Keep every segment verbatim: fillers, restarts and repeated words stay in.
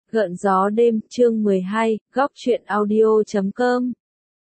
Gợn gió đêm, chương mười hai, góc truyện audio chấm com.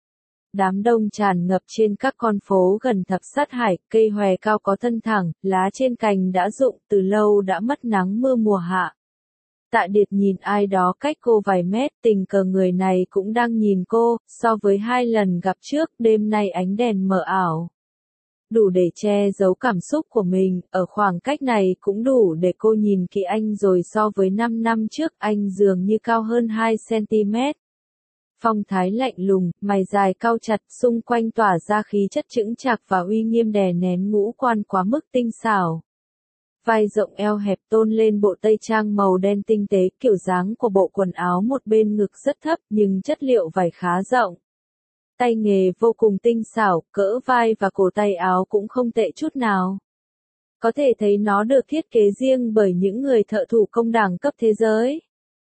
Đám đông tràn ngập trên các con phố gần thập sát hải, cây hòe cao có thân thẳng, lá trên cành đã rụng, từ lâu đã mất nắng mưa mùa hạ. Tạ Điệt nhìn ai đó cách cô vài mét, tình cờ người này cũng đang nhìn cô, so với hai lần gặp trước, đêm nay ánh đèn mờ ảo. Đủ để che giấu cảm xúc của mình, ở khoảng cách này cũng đủ để cô nhìn kỹ anh rồi so với năm năm trước anh dường như cao hơn hai xăng-ti-mét. Phong thái lạnh lùng, mày dài cau chặt, xung quanh tỏa ra khí chất chững chạc và uy nghiêm đè nén ngũ quan quá mức tinh xảo. Vai rộng eo hẹp tôn lên bộ tây trang màu đen tinh tế, kiểu dáng của bộ quần áo một bên ngực rất thấp nhưng chất liệu vải khá rộng. Tay nghề vô cùng tinh xảo, cỡ vai và cổ tay áo cũng không tệ chút nào. Có thể thấy nó được thiết kế riêng bởi những người thợ thủ công đẳng cấp thế giới.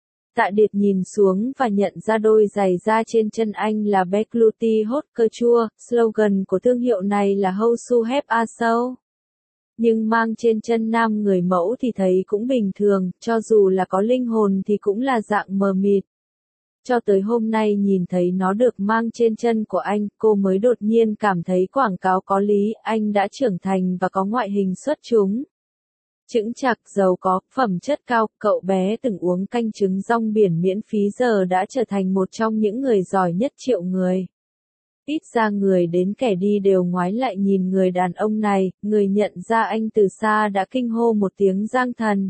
Tạ Điệt nhìn xuống và nhận ra đôi giày da trên chân anh là Berluti Haute Couture, slogan của thương hiệu này là How to have a show. Nhưng mang trên chân nam người mẫu thì thấy cũng bình thường, cho dù là có linh hồn thì cũng là dạng mờ mịt. Cho tới hôm nay nhìn thấy nó được mang trên chân của anh, cô mới đột nhiên cảm thấy quảng cáo có lý, anh đã trưởng thành và có ngoại hình xuất chúng. Chững chạc, giàu có, phẩm chất cao, cậu bé từng uống canh trứng rong biển miễn phí giờ đã trở thành một trong những người giỏi nhất triệu người. Ít ra người đến kẻ đi đều ngoái lại nhìn người đàn ông này, người nhận ra anh từ xa đã kinh hô một tiếng Giang thần.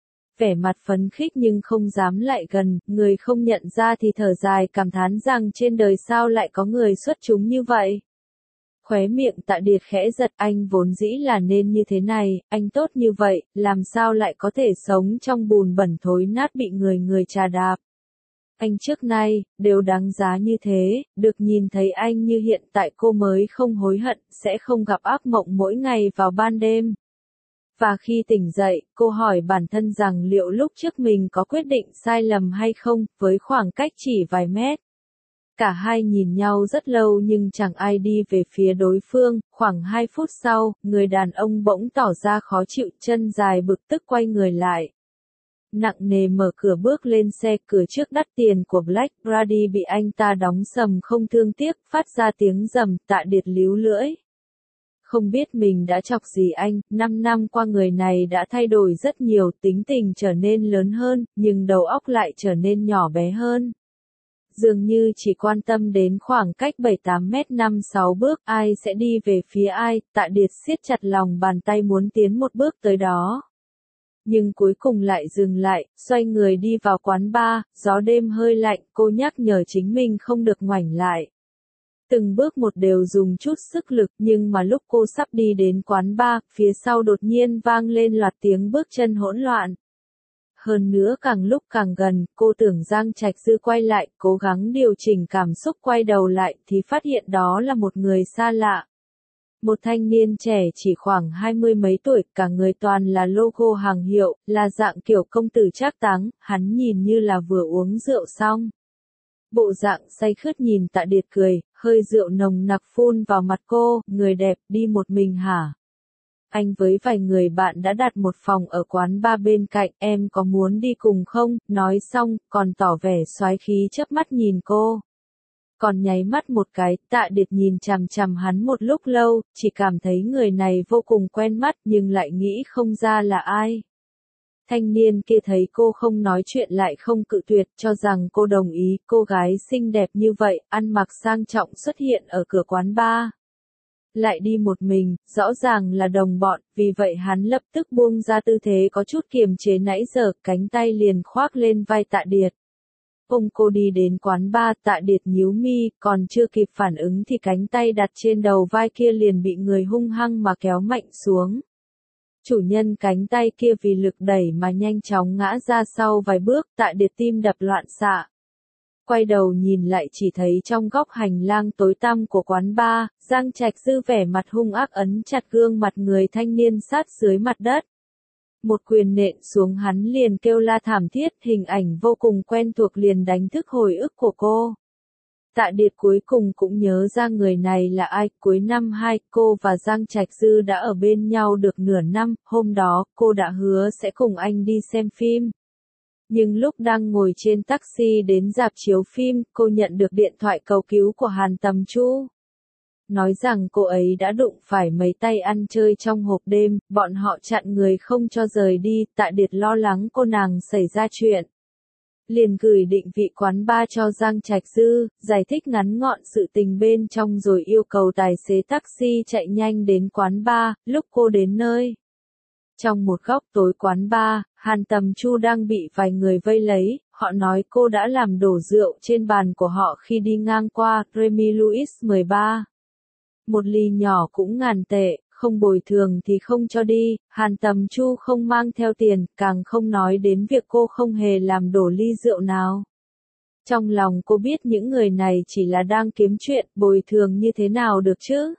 Vẻ mặt phấn khích nhưng không dám lại gần, người không nhận ra thì thở dài cảm thán rằng trên đời sao lại có người xuất chúng như vậy. Khóe miệng Tạ Điệt khẽ giật, anh vốn dĩ là nên như thế này, anh tốt như vậy, làm sao lại có thể sống trong bùn bẩn thối nát bị người người chà đạp. Anh trước nay, đều đáng giá như thế, được nhìn thấy anh như hiện tại cô mới không hối hận, sẽ không gặp ác mộng mỗi ngày vào ban đêm. Và khi tỉnh dậy, cô hỏi bản thân rằng liệu lúc trước mình có quyết định sai lầm hay không, với khoảng cách chỉ vài mét. Cả hai nhìn nhau rất lâu nhưng chẳng ai đi về phía đối phương, khoảng hai phút sau, người đàn ông bỗng tỏ ra khó chịu, chân dài bực tức quay người lại. Nặng nề mở cửa bước lên xe, cửa trước đắt tiền của Black Brady bị anh ta đóng sầm không thương tiếc, phát ra tiếng rầm. Tạ Điệt líu lưỡi. Không biết mình đã chọc gì anh, năm năm qua người này đã thay đổi rất nhiều, tính tình trở nên lớn hơn, nhưng đầu óc lại trở nên nhỏ bé hơn. Dường như chỉ quan tâm đến khoảng cách bảy tám mét năm sáu bước, ai sẽ đi về phía ai, Tạ Điệt siết chặt lòng bàn tay muốn tiến một bước tới đó. Nhưng cuối cùng lại dừng lại, xoay người đi vào quán bar, gió đêm hơi lạnh, cô nhắc nhở chính mình không được ngoảnh lại. Từng bước một đều dùng chút sức lực, nhưng mà lúc cô sắp đi đến quán bar, phía sau đột nhiên vang lên loạt tiếng bước chân hỗn loạn. Hơn nữa càng lúc càng gần, cô tưởng Giang Trạch Dư quay lại, cố gắng điều chỉnh cảm xúc quay đầu lại, thì phát hiện đó là một người xa lạ. Một thanh niên trẻ chỉ khoảng hai mươi mấy tuổi, cả người toàn là logo hàng hiệu, là dạng kiểu công tử trác táng, hắn nhìn như là vừa uống rượu xong. Bộ dạng say khướt nhìn Tạ Điệt cười, hơi rượu nồng nặc phun vào mặt cô, người đẹp, đi một mình hả? Anh với vài người bạn đã đặt một phòng ở quán bar bên cạnh, em có muốn đi cùng không? Nói xong, còn tỏ vẻ soái khí chớp mắt nhìn cô. Còn nháy mắt một cái, Tạ Điệt nhìn chằm chằm hắn một lúc lâu, chỉ cảm thấy người này vô cùng quen mắt nhưng lại nghĩ không ra là ai. Thanh niên kia thấy cô không nói chuyện lại không cự tuyệt, cho rằng cô đồng ý, cô gái xinh đẹp như vậy, ăn mặc sang trọng xuất hiện ở cửa quán bar. Lại đi một mình, rõ ràng là đồng bọn, vì vậy hắn lập tức buông ra tư thế có chút kiềm chế nãy giờ, cánh tay liền khoác lên vai Tạ Điệt. Ôm cô đi đến quán bar, Tạ Điệt nhíu mi, còn chưa kịp phản ứng thì cánh tay đặt trên đầu vai kia liền bị người hung hăng mà kéo mạnh xuống. Chủ nhân cánh tay kia vì lực đẩy mà nhanh chóng ngã ra sau vài bước, Tạ Điệt tim đập loạn xạ. Quay đầu nhìn lại chỉ thấy trong góc hành lang tối tăm của quán bar, Giang Trạch Dư vẻ mặt hung ác ấn chặt gương mặt người thanh niên sát dưới mặt đất. Một quyền nện xuống hắn liền kêu la thảm thiết, hình ảnh vô cùng quen thuộc liền đánh thức hồi ức của cô. Tạ Điệt cuối cùng cũng nhớ ra người này là ai, cuối năm hai, cô và Giang Trạch Dư đã ở bên nhau được nửa năm, hôm đó, cô đã hứa sẽ cùng anh đi xem phim. Nhưng lúc đang ngồi trên taxi đến rạp chiếu phim, cô nhận được điện thoại cầu cứu của Hàn Tầm Chu. Nói rằng cô ấy đã đụng phải mấy tay ăn chơi trong hộp đêm, bọn họ chặn người không cho rời đi, Tạ Điệt lo lắng cô nàng xảy ra chuyện. Liền gửi định vị quán bar cho Giang Trạch Dư, giải thích ngắn gọn sự tình bên trong rồi yêu cầu tài xế taxi chạy nhanh đến quán bar. Lúc cô đến nơi, trong một góc tối quán bar, Hàn Tầm Chu đang bị vài người vây lấy, họ nói cô đã làm đổ rượu trên bàn của họ khi đi ngang qua. Remy Louis mười ba. Một ly nhỏ cũng ngàn tệ, không bồi thường thì không cho đi. Hàn Tầm Chu không mang theo tiền, càng không nói đến việc cô không hề làm đổ ly rượu nào. Trong lòng cô biết những người này chỉ là đang kiếm chuyện, bồi thường như thế nào được chứ?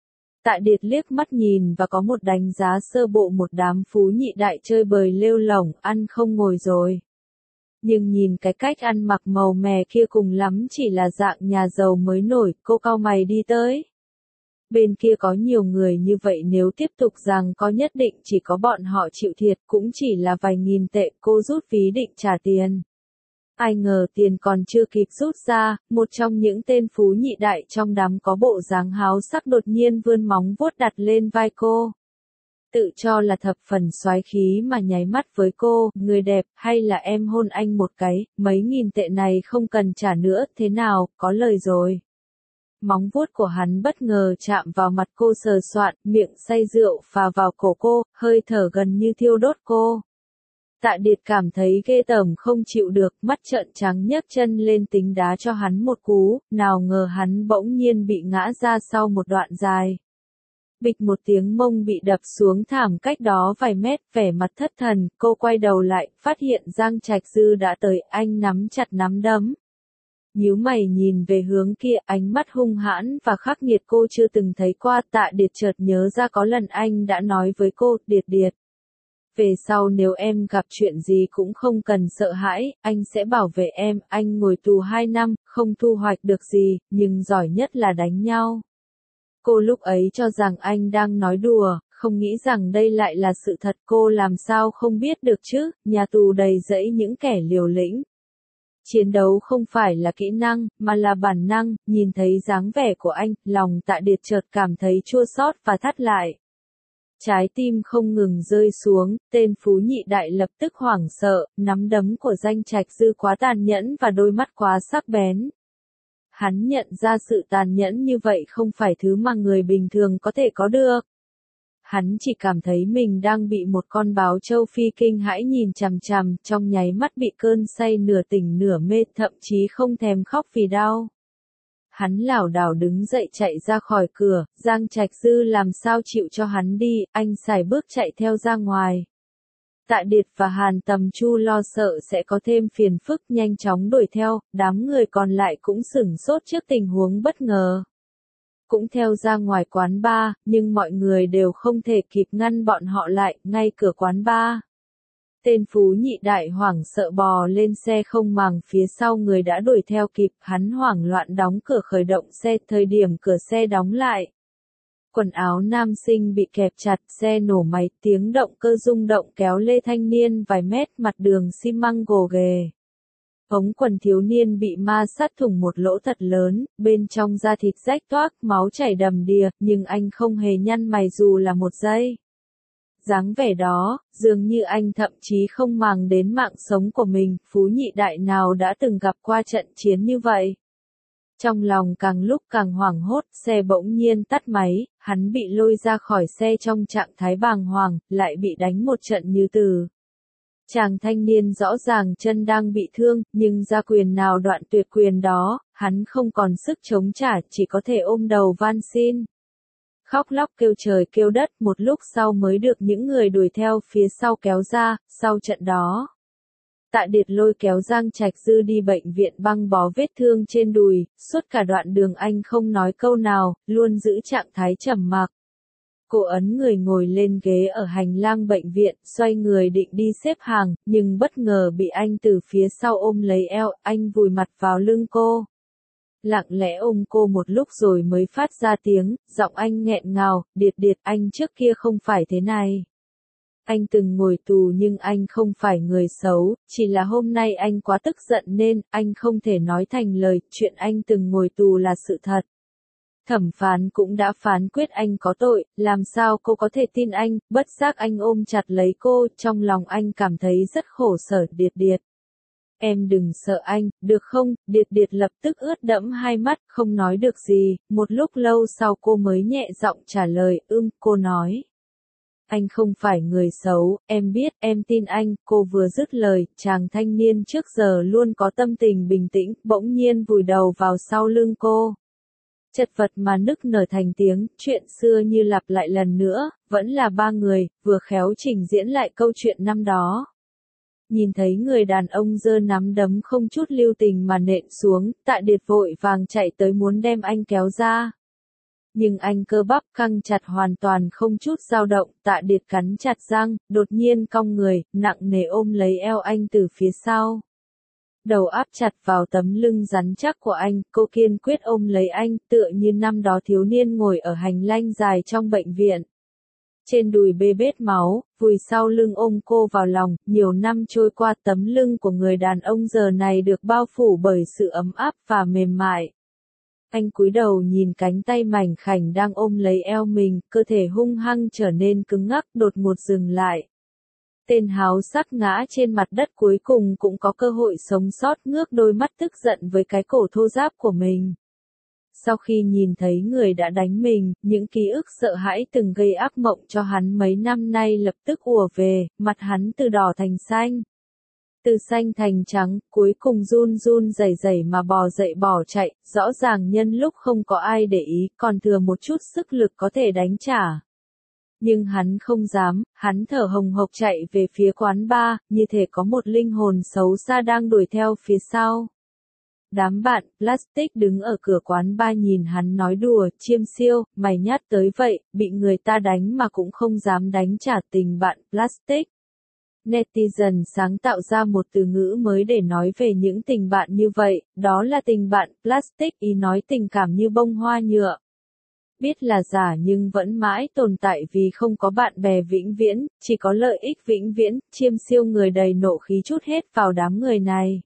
Tạ Điệt liếc mắt nhìn và có một đánh giá sơ bộ một đám phú nhị đại chơi bời lêu lổng, ăn không ngồi rồi. Nhưng nhìn cái cách ăn mặc màu mè kia cùng lắm chỉ là dạng nhà giàu mới nổi, cô cau mày đi tới. Bên kia có nhiều người như vậy, nếu tiếp tục rằng có nhất định chỉ có bọn họ chịu thiệt, cũng chỉ là vài nghìn tệ. Cô rút ví định trả tiền. Ai ngờ tiền còn chưa kịp rút ra, một trong những tên phú nhị đại trong đám có bộ dáng háo sắc đột nhiên vươn móng vuốt đặt lên vai cô. Tự cho là thập phần soái khí mà nháy mắt với cô, người đẹp, hay là em hôn anh một cái, mấy nghìn tệ này không cần trả nữa, thế nào, có lời rồi. Móng vuốt của hắn bất ngờ chạm vào mặt cô sờ soạn, miệng say rượu phà vào cổ cô, hơi thở gần như thiêu đốt cô. Tạ Điệt cảm thấy ghê tởm không chịu được, mắt trợn trắng nhấc chân lên tính đá cho hắn một cú, nào ngờ hắn bỗng nhiên bị ngã ra sau một đoạn dài. Bịch một tiếng, mông bị đập xuống thảm cách đó vài mét, vẻ mặt thất thần, cô quay đầu lại, phát hiện Giang Trạch Dư đã tới, anh nắm chặt nắm đấm. Nhíu mày nhìn về hướng kia, ánh mắt hung hãn và khắc nghiệt cô chưa từng thấy qua. Tạ Điệt chợt nhớ ra có lần anh đã nói với cô, Điệt Điệt. Về sau nếu em gặp chuyện gì cũng không cần sợ hãi, anh sẽ bảo vệ em. Anh ngồi tù hai năm, không thu hoạch được gì, nhưng giỏi nhất là đánh nhau. Cô lúc ấy cho rằng anh đang nói đùa, không nghĩ rằng đây lại là sự thật. Cô làm sao không biết được chứ, nhà tù đầy rẫy những kẻ liều lĩnh. Chiến đấu không phải là kỹ năng, mà là bản năng. Nhìn thấy dáng vẻ của anh, lòng Tạ Điệt chợt cảm thấy chua xót và thắt lại. Trái tim không ngừng rơi xuống, tên phú nhị đại lập tức hoảng sợ, nắm đấm của Giang Trạch Dư quá tàn nhẫn và đôi mắt quá sắc bén. Hắn nhận ra sự tàn nhẫn như vậy không phải thứ mà người bình thường có thể có được. Hắn chỉ cảm thấy mình đang bị một con báo châu Phi kinh hãi nhìn chằm chằm, trong nháy mắt bị cơn say nửa tỉnh nửa mê, thậm chí không thèm khóc vì đau. Hắn lảo đảo đứng dậy chạy ra khỏi cửa, Giang Trạch Dư làm sao chịu cho hắn đi, anh sải bước chạy theo ra ngoài. Tạ Điệt và Hàn Tầm Chu lo sợ sẽ có thêm phiền phức, nhanh chóng đuổi theo, đám người còn lại cũng sửng sốt trước tình huống bất ngờ. Cũng theo ra ngoài quán bar, nhưng mọi người đều không thể kịp ngăn bọn họ lại, ngay cửa quán bar. Tên phú nhị đại hoảng sợ bò lên xe không màng phía sau người đã đuổi theo kịp, hắn hoảng loạn đóng cửa khởi động xe, thời điểm cửa xe đóng lại. Quần áo nam sinh bị kẹp chặt, xe nổ máy, tiếng động cơ rung động kéo lê thanh niên vài mét, mặt đường xi măng gồ ghề. Ống quần thiếu niên bị ma sát thủng một lỗ thật lớn, bên trong da thịt rách toác, máu chảy đầm đìa, nhưng anh không hề nhăn mày dù là một giây. Dáng vẻ đó, dường như anh thậm chí không màng đến mạng sống của mình, phú nhị đại nào đã từng gặp qua trận chiến như vậy. Trong lòng càng lúc càng hoảng hốt, xe bỗng nhiên tắt máy, hắn bị lôi ra khỏi xe trong trạng thái bàng hoàng, lại bị đánh một trận như từ. Chàng thanh niên rõ ràng chân đang bị thương, nhưng ra quyền nào đoạn tuyệt quyền đó, hắn không còn sức chống trả, chỉ có thể ôm đầu van xin. Khóc lóc kêu trời kêu đất, một lúc sau mới được những người đuổi theo phía sau kéo ra. Sau trận đó, Tạ Điệt lôi kéo Giang Trạch Dư đi bệnh viện băng bó vết thương trên đùi, suốt cả đoạn đường anh không nói câu nào, luôn giữ trạng thái trầm mặc. Cô ấn người ngồi lên ghế ở hành lang bệnh viện, xoay người định đi xếp hàng, nhưng bất ngờ bị anh từ phía sau ôm lấy eo, anh vùi mặt vào lưng cô. Lặng lẽ ôm cô một lúc rồi mới phát ra tiếng, giọng anh nghẹn ngào, Điệt Điệt, anh trước kia không phải thế này. Anh từng ngồi tù nhưng anh không phải người xấu, chỉ là hôm nay anh quá tức giận nên anh không thể nói thành lời, chuyện anh từng ngồi tù là sự thật. Thẩm phán cũng đã phán quyết anh có tội, làm sao cô có thể tin anh, bất giác anh ôm chặt lấy cô, trong lòng anh cảm thấy rất khổ sở. Điệt Điệt. Em đừng sợ anh, được không? Điệt Điệt lập tức ướt đẫm hai mắt, không nói được gì, một lúc lâu sau cô mới nhẹ giọng trả lời, ưm, cô nói. Anh không phải người xấu, em biết, em tin anh, cô vừa dứt lời, chàng thanh niên trước giờ luôn có tâm tình bình tĩnh, bỗng nhiên vùi đầu vào sau lưng cô. Chật vật mà nức nở thành tiếng, chuyện xưa như lặp lại lần nữa, vẫn là ba người, vừa khéo trình diễn lại câu chuyện năm đó. Nhìn thấy người đàn ông giơ nắm đấm không chút lưu tình mà nện xuống, Tạ Điệt vội vàng chạy tới muốn đem anh kéo ra. Nhưng anh cơ bắp căng chặt hoàn toàn không chút dao động, Tạ Điệt cắn chặt răng, đột nhiên cong người, nặng nề ôm lấy eo anh từ phía sau. Đầu áp chặt vào tấm lưng rắn chắc của anh, cô kiên quyết ôm lấy anh, tựa như năm đó thiếu niên ngồi ở hành lang dài trong bệnh viện. Trên đùi bê bết máu, vùi sau lưng ôm cô vào lòng, nhiều năm trôi qua tấm lưng của người đàn ông giờ này được bao phủ bởi sự ấm áp và mềm mại. Anh cúi đầu nhìn cánh tay mảnh khảnh đang ôm lấy eo mình, cơ thể hung hăng trở nên cứng ngắc, đột ngột dừng lại. Tên háo sắc ngã trên mặt đất cuối cùng cũng có cơ hội sống sót, ngước đôi mắt tức giận với cái cổ thô ráp của mình. Sau khi nhìn thấy người đã đánh mình, những ký ức sợ hãi từng gây ác mộng cho hắn mấy năm nay lập tức ùa về, mặt hắn từ đỏ thành xanh. Từ xanh thành trắng, cuối cùng run run rẩy rẩy mà bò dậy bỏ chạy, rõ ràng nhân lúc không có ai để ý, còn thừa một chút sức lực có thể đánh trả. Nhưng hắn không dám, hắn thở hồng hộc chạy về phía quán bar, như thể có một linh hồn xấu xa đang đuổi theo phía sau. Đám bạn, Plastic đứng ở cửa quán bar nhìn hắn nói đùa, Chiêm Siêu, mày nhát tới vậy, bị người ta đánh mà cũng không dám đánh trả. Tình bạn, Plastic. Netizen sáng tạo ra một từ ngữ mới để nói về những tình bạn như vậy, đó là tình bạn, Plastic, ý nói tình cảm như bông hoa nhựa. Biết là giả nhưng vẫn mãi tồn tại vì không có bạn bè vĩnh viễn, chỉ có lợi ích vĩnh viễn. Chiêm Siêu người đầy nộ khí trút hết vào đám người này.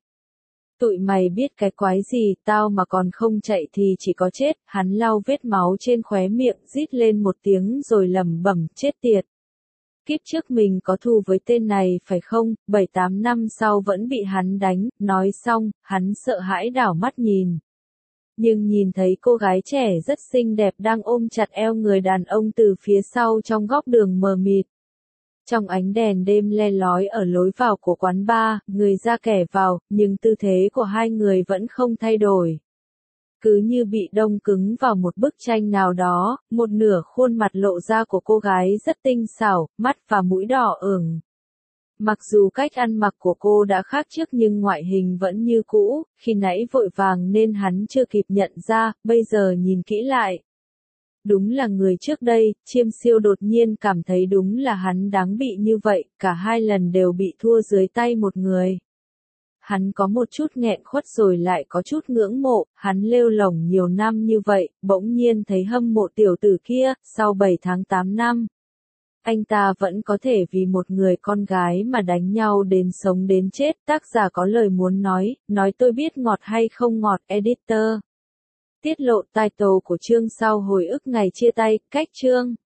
Tụi mày biết cái quái gì, tao mà còn không chạy thì chỉ có chết. Hắn lau vết máu trên khóe miệng, rít lên một tiếng rồi lẩm bẩm, chết tiệt. Kiếp trước mình có thù với tên này phải không, bảy tám năm sau vẫn bị hắn đánh, nói xong, hắn sợ hãi đảo mắt nhìn. Nhưng nhìn thấy cô gái trẻ rất xinh đẹp đang ôm chặt eo người đàn ông từ phía sau trong góc đường mờ mịt. Trong ánh đèn đêm le lói ở lối vào của quán bar, người ra kẻ vào, nhưng tư thế của hai người vẫn không thay đổi. Cứ như bị đông cứng vào một bức tranh nào đó, một nửa khuôn mặt lộ ra của cô gái rất tinh xảo, mắt và mũi đỏ ửng. Mặc dù cách ăn mặc của cô đã khác trước nhưng ngoại hình vẫn như cũ, khi nãy vội vàng nên hắn chưa kịp nhận ra, bây giờ nhìn kỹ lại. Đúng là người trước đây, Chiêm Siêu đột nhiên cảm thấy đúng là hắn đáng bị như vậy, cả hai lần đều bị thua dưới tay một người. Hắn có một chút nghẹn khuất rồi lại có chút ngưỡng mộ, hắn lêu lổng nhiều năm như vậy, bỗng nhiên thấy hâm mộ tiểu tử kia, sau bảy tháng tám năm. Anh ta vẫn có thể vì một người con gái mà đánh nhau đến sống đến chết. Tác giả có lời muốn nói, nói tôi biết ngọt hay không ngọt. Editor tiết lộ title của chương sau hồi ức ngày chia tay, cách chương.